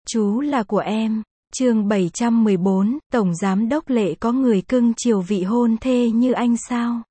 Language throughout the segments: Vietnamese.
Chú là của em. Chương 714, Tổng Giám đốc Lệ có người cưng chiều vị hôn thê như anh sao?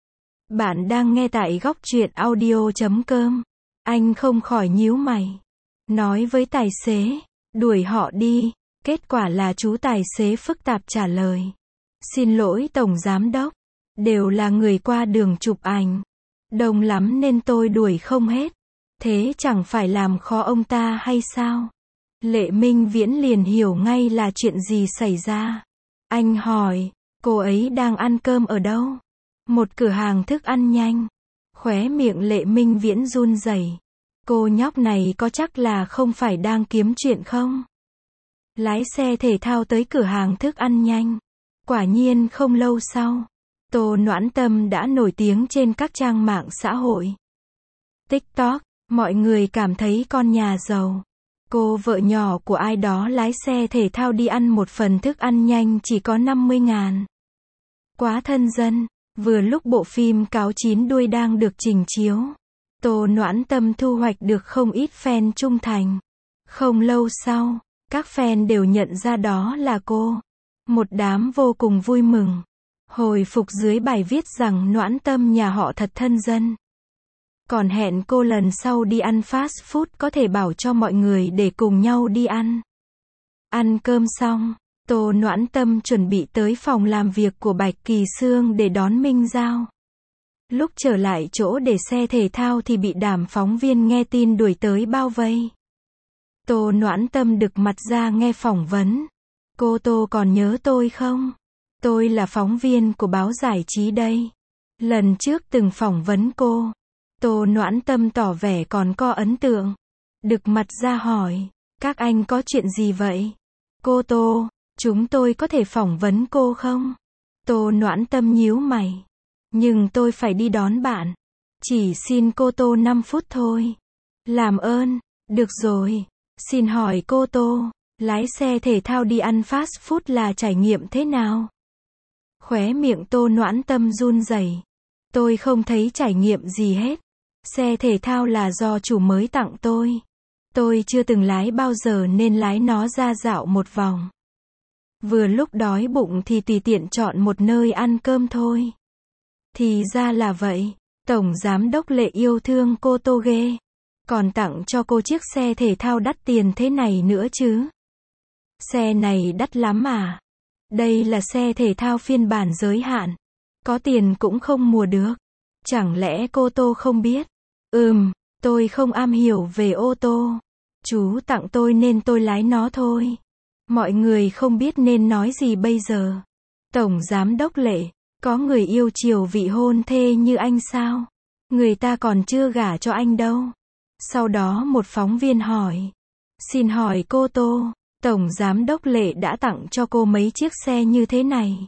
Bạn đang nghe tại góc truyện audio.com. Anh không khỏi nhíu mày. Nói với tài xế, đuổi họ đi. Kết quả là chú tài xế phức tạp trả lời. Xin lỗi Tổng Giám đốc. Đều là người qua đường chụp ảnh. Đông lắm nên tôi đuổi không hết. Thế chẳng phải làm khó ông ta hay sao? Lệ Minh Viễn liền hiểu ngay là chuyện gì xảy ra. Anh hỏi, cô ấy đang ăn cơm ở đâu? Một cửa hàng thức ăn nhanh. Khóe miệng Lệ Minh Viễn run rẩy. Cô nhóc này có chắc là không phải đang kiếm chuyện không? Lái xe thể thao tới cửa hàng thức ăn nhanh. Quả nhiên không lâu sau, Tô Noãn Tâm đã nổi tiếng trên các trang mạng xã hội. TikTok, mọi người cảm thấy con nhà giàu. Cô vợ nhỏ của ai đó lái xe thể thao đi ăn một phần thức ăn nhanh chỉ có 50.000. Quá thân dân. Vừa lúc bộ phim Cáo Chín Đuôi đang được trình chiếu, Tô Noãn Tâm thu hoạch được không ít fan trung thành. Không lâu sau, các fan đều nhận ra đó là cô. Một đám vô cùng vui mừng. Hồi phục dưới bài viết rằng Noãn Tâm nhà họ thật thân dân. Còn hẹn cô lần sau đi ăn fast food có thể bảo cho mọi người để cùng nhau đi ăn. Ăn cơm xong, Tô Noãn Tâm chuẩn bị tới phòng làm việc của Bạch Kỳ Sương để đón Minh Giao. Lúc trở lại chỗ để xe thể thao thì bị đám phóng viên nghe tin đuổi tới bao vây. Tô Noãn Tâm đực mặt ra nghe phỏng vấn. Cô Tô còn nhớ tôi không? Tôi là phóng viên của báo giải trí đây. Lần trước từng phỏng vấn cô. Tô Noãn Tâm tỏ vẻ còn có ấn tượng. Đực mặt ra hỏi, các anh có chuyện gì vậy? Cô Tô, chúng tôi có thể phỏng vấn cô không? Tô Noãn Tâm nhíu mày. Nhưng tôi phải đi đón bạn. Chỉ xin cô Tô 5 phút thôi. Làm ơn, được rồi. Xin hỏi cô Tô, lái xe thể thao đi ăn fast food là trải nghiệm thế nào? Khóe miệng Tô Noãn Tâm run rẩy. Tôi không thấy trải nghiệm gì hết. Xe thể thao là do chủ mới tặng tôi. Tôi chưa từng lái bao giờ nên lái nó ra dạo một vòng. Vừa lúc đói bụng thì tùy tiện chọn một nơi ăn cơm thôi. Thì ra là vậy. Tổng Giám đốc Lệ yêu thương cô Tô ghê. Còn tặng cho cô chiếc xe thể thao đắt tiền thế này nữa chứ. Xe này đắt lắm à? Đây là xe thể thao phiên bản giới hạn. Có tiền cũng không mua được. Chẳng lẽ cô Tô không biết? Tôi không am hiểu về ô tô. Chú tặng tôi nên tôi lái nó thôi. Mọi người không biết nên nói gì bây giờ. Tổng Giám đốc Lệ, có người yêu chiều vị hôn thê như anh sao? Người ta còn chưa gả cho anh đâu. Sau đó một phóng viên hỏi. Xin hỏi cô Tô, Tổng Giám đốc Lệ đã tặng cho cô mấy chiếc xe như thế này?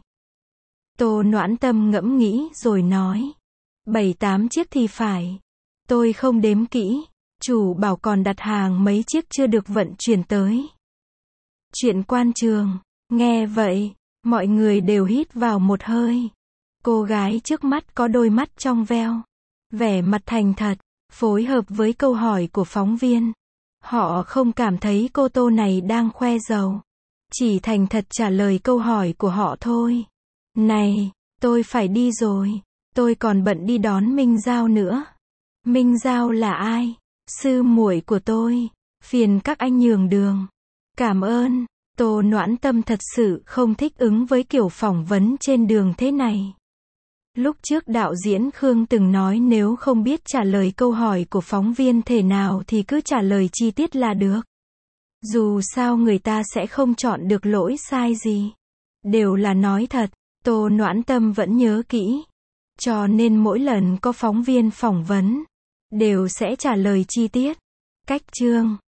Tô Noãn Tâm ngẫm nghĩ rồi nói. 7-8 chiếc thì phải. Tôi không đếm kỹ. Chủ bảo còn đặt hàng mấy chiếc chưa được vận chuyển tới. Chuyện quan trường. Nghe vậy, mọi người đều hít vào một hơi. Cô gái trước mắt có đôi mắt trong veo. Vẻ mặt thành thật, phối hợp với câu hỏi của phóng viên. Họ không cảm thấy cô Tô này đang khoe giàu. Chỉ thành thật trả lời câu hỏi của họ thôi. Này, tôi phải đi rồi. Tôi còn bận đi đón Minh Giao nữa. Minh Giao là ai? Sư muội của tôi. Phiền các anh nhường đường. Cảm ơn. Tô Noãn Tâm thật sự không thích ứng với kiểu phỏng vấn trên đường thế này. Lúc trước đạo diễn Khương từng nói nếu không biết trả lời câu hỏi của phóng viên thế nào thì cứ trả lời chi tiết là được. Dù sao người ta sẽ không chọn được lỗi sai gì. Đều là nói thật. Tô Noãn Tâm vẫn nhớ kỹ. Cho nên mỗi lần có phóng viên phỏng vấn, đều sẽ trả lời chi tiết. Cách chương